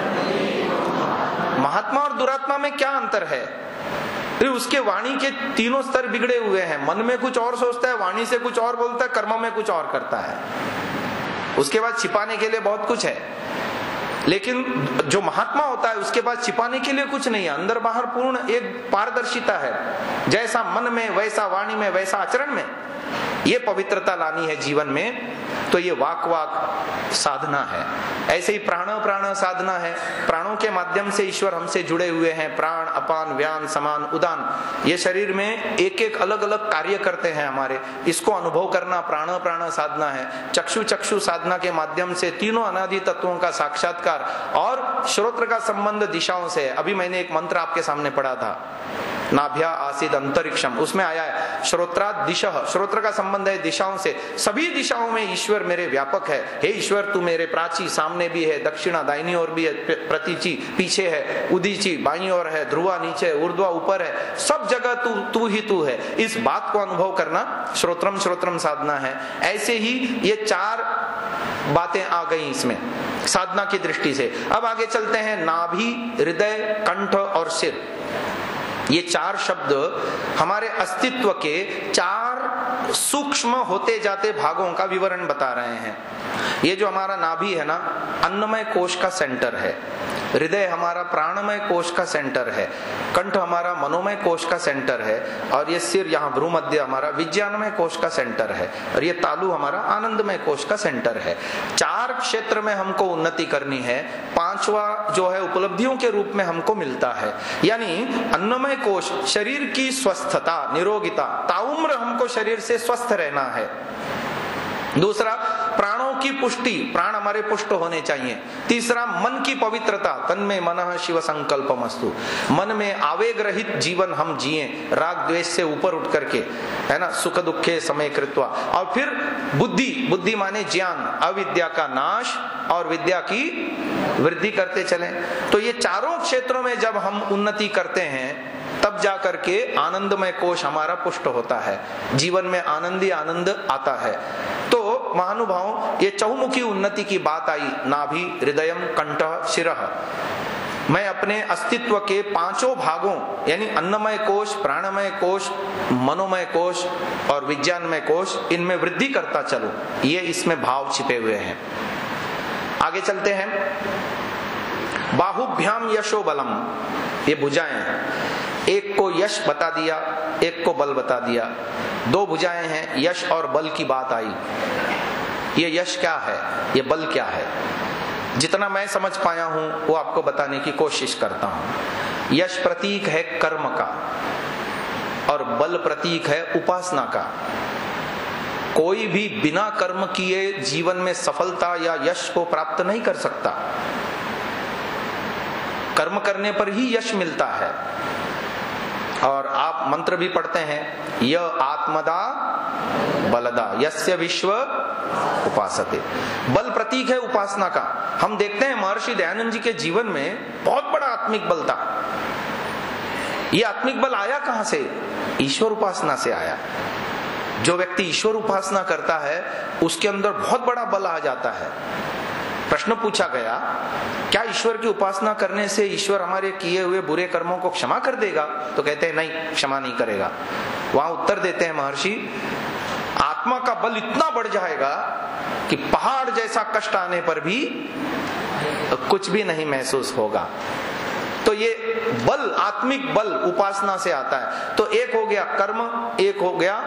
महात्मा और दुरात्मा में क्या अंतर है? फिर उसके वाणी के तीनों स्तर बिगड़े हुए हैं। मन में कुछ और सोचता है, वाणी से कुछ और बोलता है, कर्म में कुछ और करता है। उसके बाद छिपाने के लिए बहुत कुछ है, लेकिन जो महात्मा होता है उसके पास छिपाने के लिए कुछ नहीं है, अंदर बाहर पूर्ण एक पारदर्शिता है। जैसा मन में वैसा वाणी में वैसा आचरण में, ये पवित्रता लानी है जीवन में, तो ये वाक वाक साधना है। ऐसे ही प्राण प्राण साधना है, प्राणों के माध्यम से ईश्वर हमसे जुड़े हुए हैं। प्राण, अपान, व्यान, समान, उदान, ये शरीर में एक एक अलग अलग कार्य करते हैं हमारे, इसको अनुभव करना प्राण प्राण साधना है। चक्षु चक्षु साधना के माध्यम से तीनों अनादि तत्वों का साक्षात्कार, और श्रोत्र का संबंध दिशाओं से। अभी मैंने एक मंत्र आपके सामने पढ़ा था, नाभ्या आसिद अंतरिक्षम, उसमें आया है श्रोत्रा दिशः, श्रोत्र का संबंध है दिशाओं से। सभी दिशाओं में ईश्वर मेरे व्यापक है। हे ईश्वर, तू मेरे प्राची सामने भी है, दक्षिणा दाहिनी ओर भी है, प्रतीची पीछे है, उदीची बाईं ओर है, ध्रुवा नीचे, ऊर्ध्वा ऊपर है, सब जगह तू तू ही तू है। इस बात को अनुभव करना श्रोत्रम श्रोत्रम साधना है। ऐसे ही ये चार बातें आ गई इसमें साधना की दृष्टि से। अब आगे चलते हैं, नाभि, हृदय, कंठ और सिर। ये चार शब्द हमारे अस्तित्व के चार सूक्ष्म होते जाते भागों का विवरण बता रहे हैं। ये जो हमारा नाभि है ना, अन्नमय कोश का सेंटर है। हृदय हमारा प्राणमय कोश का सेंटर है। कंठ हमारा मनोमय कोश का सेंटर है। और ये सिर, यहाँ भ्रूमध्य हमारा विज्ञानमय कोश का सेंटर है। और ये तालु हमारा आनंदमय कोश का सेंटर है। चार क्षेत्र में हमको उन्नति करनी है। पांचवा जो है उपलब्धियों के रूप में हमको मिलता है, यानी अन्नमय कोश, शरीर की स्वस्थता, निरोगिता, ताउम्र हमको शरीर से स्वस्थ रहना है। दूसरा, प्राणों की पुष्टि, प्राण हमारे पुष्ट होने चाहिए। तीसरा, मन की पवित्रता, तन्मे मनः शिव संकल्पमस्तु, मन में आवेग रहित जीवन हम जिए, राग द्वेष से ऊपर उठ करके, है ना, सुख दुखे समय कृत्वा। और फिर बुद्धि, बुद्धि माने ज्ञान, अविद्या का नाश और विद्या की वृद्धि करते चले। तो ये चारों क्षेत्रों में जब हम उन्नति करते हैं, तब जाकर के आनंदमय कोश हमारा पुष्ट होता है, जीवन में आनंदी आनंद आता है। तो महानुभाव, ये चहुमुखी उन्नति की बात आई, नाभि, हृदयम, कंठ, शिरः। मैं अपने अस्तित्व के पांचों भागों, यानी अन्नमय कोश, प्राणमय कोश, मनोमय कोश और विज्ञानमय कोश, इनमें वृद्धि करता चलूं, ये इसमें भाव छिपे हुए हैं। आगे चलते हैं, बाहुभ्याम यशो बलम, ये भुजाएं, एक को यश बता दिया, एक को बल बता दिया। दो भुजाएं हैं, यश और बल की बात आई। ये यश क्या है, ये बल क्या है, जितना मैं समझ पाया हूं वो आपको बताने की कोशिश करता हूं। यश प्रतीक है कर्म का और बल प्रतीक है उपासना का। कोई भी बिना कर्म किए जीवन में सफलता या यश को प्राप्त नहीं कर सकता। कर्म करने पर ही यश मिलता है। और आप मंत्र भी पढ़ते हैं, य आत्मदा बलदा यस्य विश्व उपासते। बल प्रतीक है उपासना का। हम देखते हैं महर्षि दयानंद जी के जीवन में बहुत बड़ा आत्मिक बल था। ये आत्मिक बल आया कहां से? ईश्वर उपासना से आया। जो व्यक्ति ईश्वर उपासना करता है उसके अंदर बहुत बड़ा बल आ जाता है। प्रश्न पूछा गया, क्या ईश्वर की उपासना करने से ईश्वर हमारे किए हुए बुरे कर्मों को क्षमा कर देगा? तो कहते हैं नहीं, क्षमा नहीं करेगा। वहां उत्तर देते हैं महर्षि, आत्मा का बल इतना बढ़ जाएगा कि पहाड़ जैसा कष्ट आने पर भी कुछ भी नहीं महसूस होगा। तो ये बल, आत्मिक बल उपासना से आता है। तो एक हो गया कर्म, एक हो गया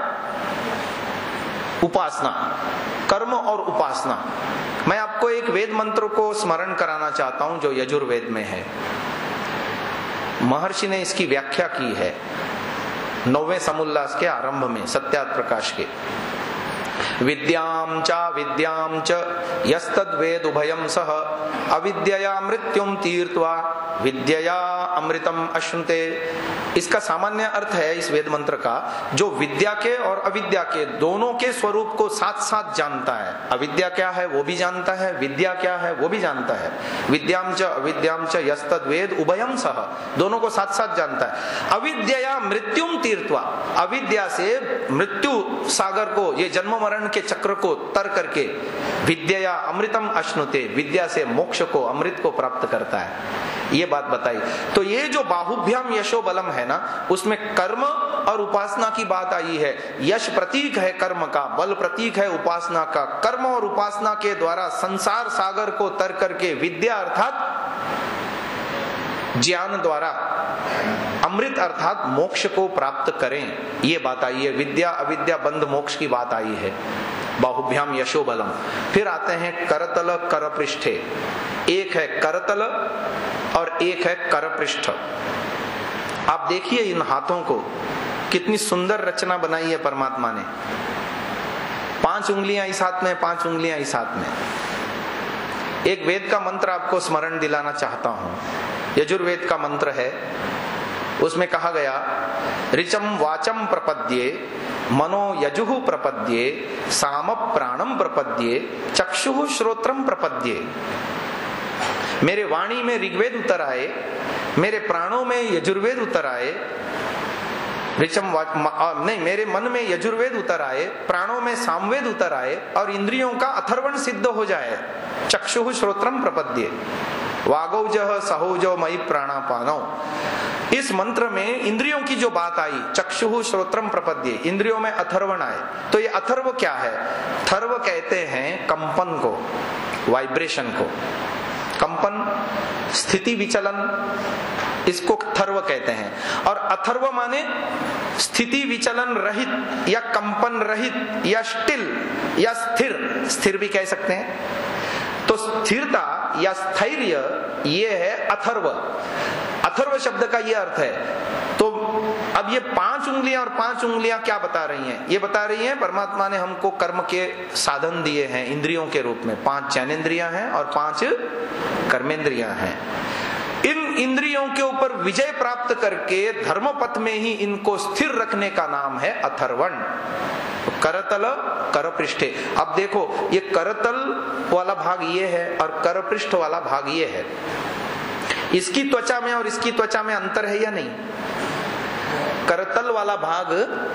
उपासना। कर्म और उपासना। मैं आपको एक वेद मंत्र को स्मरण कराना चाहता हूं जो यजुर्वेद में है। महर्षि ने इसकी व्याख्या की है नौवें समुल्लास के आरंभ में, सत्यार्थ प्रकाश के। विद्याम चा विद्याम च यस्तद वेद उभयम सह अविद्यया मृत्युम तीर्त्वा विद्यया अमृतम अश्नुते। इसका सामान्य अर्थ है इस वेद मंत्र का, जो विद्या के और अविद्या के दोनों के स्वरूप को साथ साथ जानता है। अविद्या क्या है वो भी जानता है, विद्या क्या है वो भी जानता है। विद्याम च अविद्याम च यस्तद वेद उभयम सह, दोनों को साथ साथ जानता है। अविद्यया मृत्युम तीर्त्वा, अविद्या से मृत्यु सागर को, ये जन्म मरण के चक्र को तर करके विद्या अमृतम अश्नुते, विद्या से मोक्ष को, अमृत को प्राप्त करता है। ये बात बताई। तो ये जो बाहुभ्याम यशो बलम है ना, उसमें कर्म और उपासना की बात आई है। यश प्रतीक है कर्म का, बल प्रतीक है उपासना का। कर्म और उपासना के द्वारा संसार सागर को तर करके विद्या अर्थात ज्ञान द्वारा अमृत अर्थात मोक्ष को प्राप्त करें, ये बात आई है। विद्या अविद्या बंध मोक्ष की बात आई है। बाहुभ्याम यशो बलम। फिर आते हैं करतल करपृष्ठे। एक है करतल और एक है करपृष्ठ। आप देखिए इन हाथों को, कितनी सुंदर रचना बनाई है परमात्मा ने। पांच उंगलियां इस हाथ में, पांच उंगलियां इस हाथ में। एक वेद का मंत्र आपको स्मरण दिलाना चाहता हूं। यजुर्वेद का मंत्र है, उसमें कहा गया ऋचम वाचम प्रपद्ये मनो यजुः प्रपद्ये साम प्राणम प्रपद्ये चक्षुः श्रोत्रम प्रपद्ये। मेरे वाणी में ऋग्वेद उतर आए, मेरे प्राणों में यजुर्वेद उतर आए। ऋचम नहीं, मेरे मन में यजुर्वेद उतर आए, प्राणों में सामवेद उतर आए और इंद्रियों का अथर्वण सिद्ध हो जाए। चक्षुः श्रोत्रम प्रपद्ये वागौजः सहोजो मयि प्राणापानौ। इस मंत्र में इंद्रियों की जो बात आई, चक्षुः श्रोत्रम प्रपद्ये, इंद्रियों में अथर्वण आए। तो ये अथर्व क्या है? थर्व कहते हैं कंपन को, वाइब्रेशन को। कंपन, स्थिति विचलन, इसको थर्व कहते हैं। और अथर्व माने स्थिति विचलन रहित या कंपन रहित या स्टिल या स्थिर, स्थिर भी कह सकते हैं। तो स्थिरता या स्थैर्य ये है अथर्व। अथर्व शब्द का ये अर्थ है। तो अब ये पांच उंगलियां और पांच उंगलियां क्या बता रही हैं? ये बता रही हैं परमात्मा ने हमको कर्म के साधन दिए हैं इंद्रियों के रूप में। पांच ज्ञानेंद्रियां हैं और पांच कर्मेंद्रियां हैं। इन इंद्रियों के ऊपर विजय प्राप्त करके धर्म पथ में ही इनको स्थिर रखने का नाम है अथर्वण। करतल करपृष्ठे। अब देखो, ये करतल वाला भाग ये है और करपृष्ठ वाला भाग ये है। इसकी त्वचा में और इसकी त्वचा में अंतर है या नहीं? करतल वाला भाग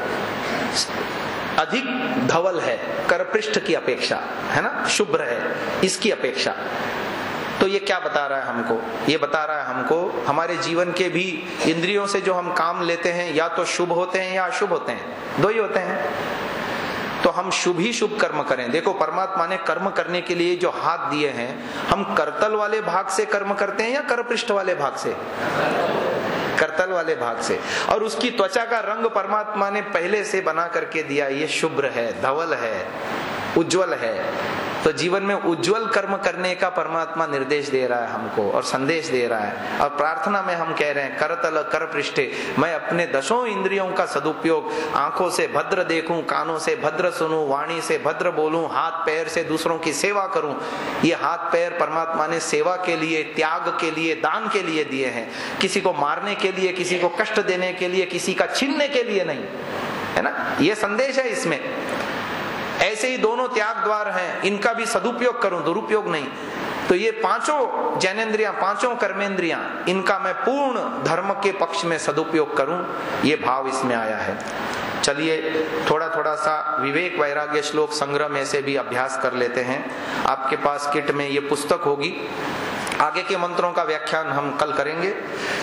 अधिक धवल है करपृष्ठ की अपेक्षा, है ना, शुभ्र है इसकी अपेक्षा। तो ये क्या बता रहा है हमको? ये बता रहा है हमको हमारे जीवन के भी इंद्रियों से जो हम काम लेते हैं या तो शुभ होते हैं या अशुभ होते हैं, दो ही होते हैं। तो हम शुभ ही शुभ कर्म करें। देखो परमात्मा ने कर्म करने के लिए जो हाथ दिए हैं, हम करतल वाले भाग से कर्म करते हैं या करपृष्ठ वाले भाग से? करतल वाले भाग से। और उसकी त्वचा का रंग परमात्मा ने पहले से बना करके दिया, ये शुभ्र है, धवल है, उज्जवल है। तो जीवन में उज्जवल कर्म करने का परमात्मा निर्देश दे रहा है हमको और संदेश दे रहा है। और प्रार्थना में हम कह रहे हैं करतल करपृष्ठे, मैं अपने दसों इंद्रियों का सदुपयोग, आंखों से भद्र देखूं, कानों से भद्र सुनूं, वाणी से भद्र बोलूं, हाथ पैर से दूसरों की सेवा करूं। ये हाथ पैर परमात्मा ने सेवा के लिए, त्याग के लिए, दान के लिए दिए हैं। किसी को मारने के लिए, किसी को कष्ट देने के लिए, किसी का छीनने के लिए नहीं, है ना। ये संदेश है इसमें। ऐसे ही दोनों त्याग द्वार हैं, इनका भी सदुपयोग करूं, दुरुपयोग नहीं। तो ये पांचों ज्ञानेंद्रियां, पांचों कर्मेंद्रियां, इनका मैं पूर्ण धर्म के पक्ष में सदुपयोग करूं, ये भाव इसमें आया है। चलिए थोड़ा थोड़ा सा विवेक वैराग्य श्लोक संग्रह में से भी अभ्यास कर लेते हैं। आपके पास किट में ये पुस्तक होगी। आगे के मंत्रों का व्याख्यान हम कल करेंगे।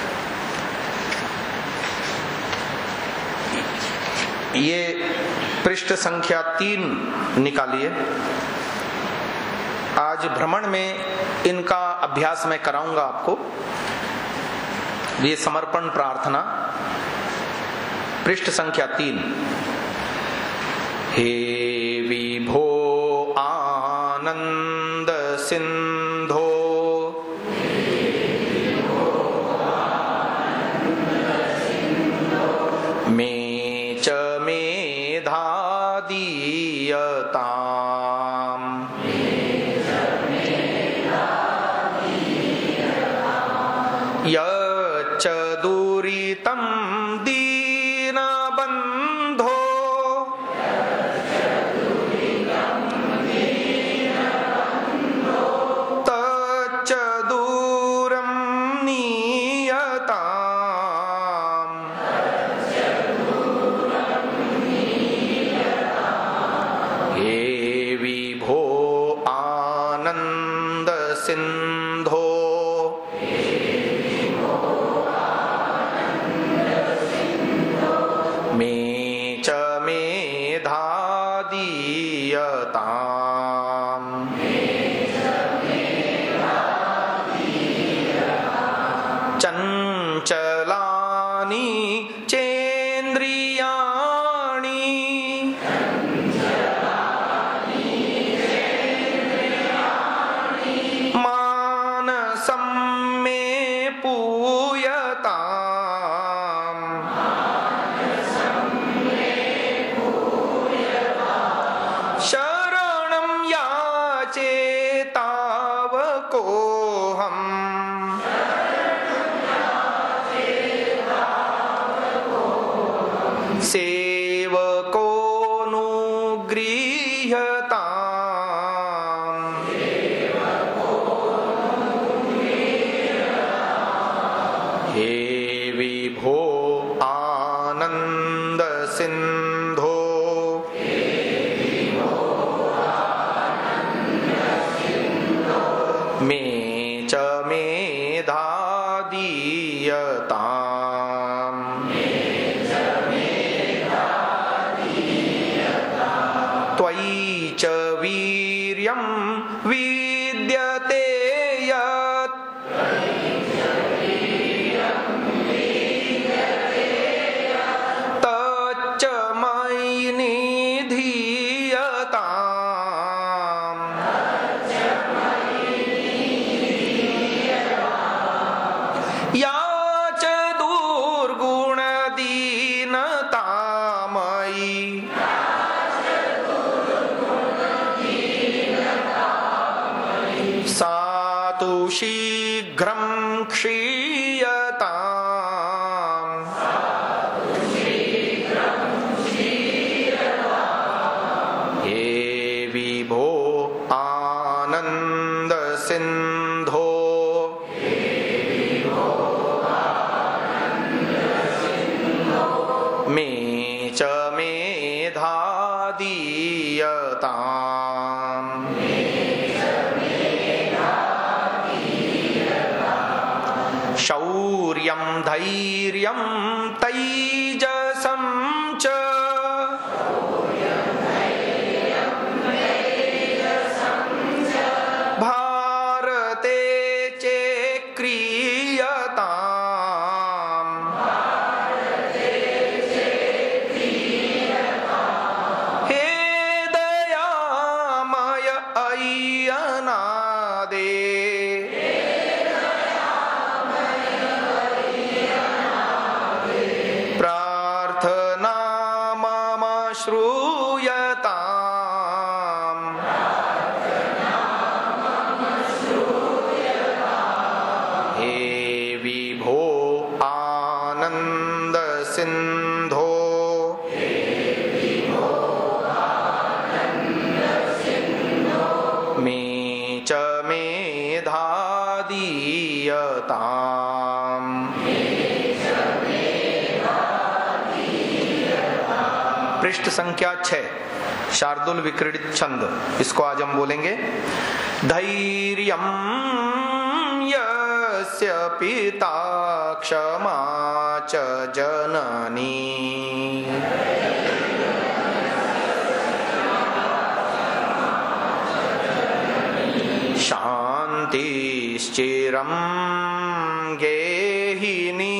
ये पृष्ठ संख्या तीन निकालिए। आज भ्रमण में इनका अभ्यास मैं कराऊंगा आपको। ये समर्पण प्रार्थना, पृष्ठ संख्या तीन। हे विभो आनंद सिंधो यच्च दुरितं दीनबन्धो तच्च दूरं नीयताम्। हे विभो आनंद सिंधो मे चेन्द्रियाणि मानसं मे पूयताम् शरणं याचे तावकोऽहम् सेवकोऽनुगृह्यताम् हे विभो आनन्द सिन्धो मे च मेधा दीयताम् त्वयि च वीर्यं विद्यते यत् तच्च मयि निधीयताम् या च दुर्गुणदीनता मयि सा तु शीघ्रं क्षीयताम् हे विभो आनन्द सिन्धो मे च मेधा दीयताम् शौर्यं धैर्यं तैजसं च भारते चेक्रियताम् हे दयामय अय्यनादे प्रार्थना मम श्रूयताम् हे विभो आनन्द सिन्धो मे च मेधा दीयताम् पृष्ठ संख्या छह, शार्दुल विक्रीडित छंद। इसको आज हम बोलेंगे। धैर्यं यस्य पिता क्षमा च जननी शान्तिश्चिरं गेहिनी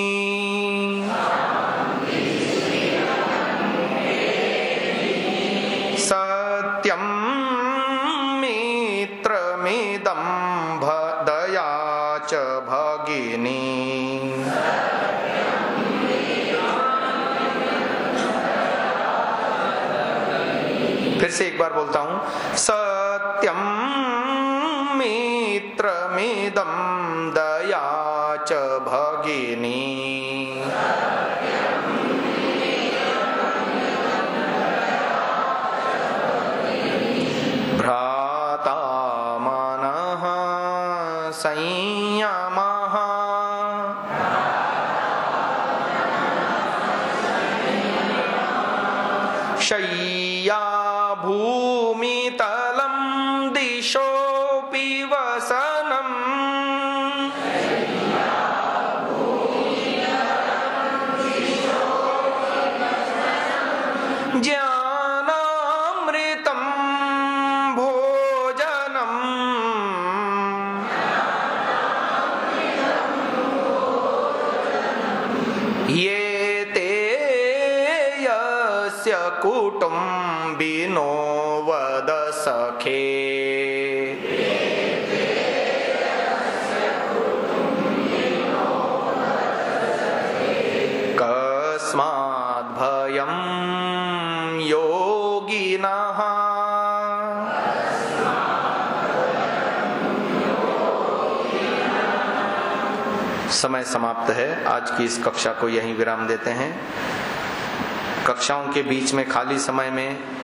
सत्यं मित्रमिदं दया च भगिनी। फिर से एक बार बोलता हूं। सत्यं मित्रमिदं दया च भगिनी। भ्राता मनः संयमः शय्या भूमितलं दिशोऽपि वसनम् ज्ञानामृतं भोजनम् कुटुम्बिनो वद सखे। कस्माद् भयं योगिनः समय समाप्त है। आज की इस कक्षा को यहीं विराम देते हैं। कक्षाओं के बीच में खाली समय में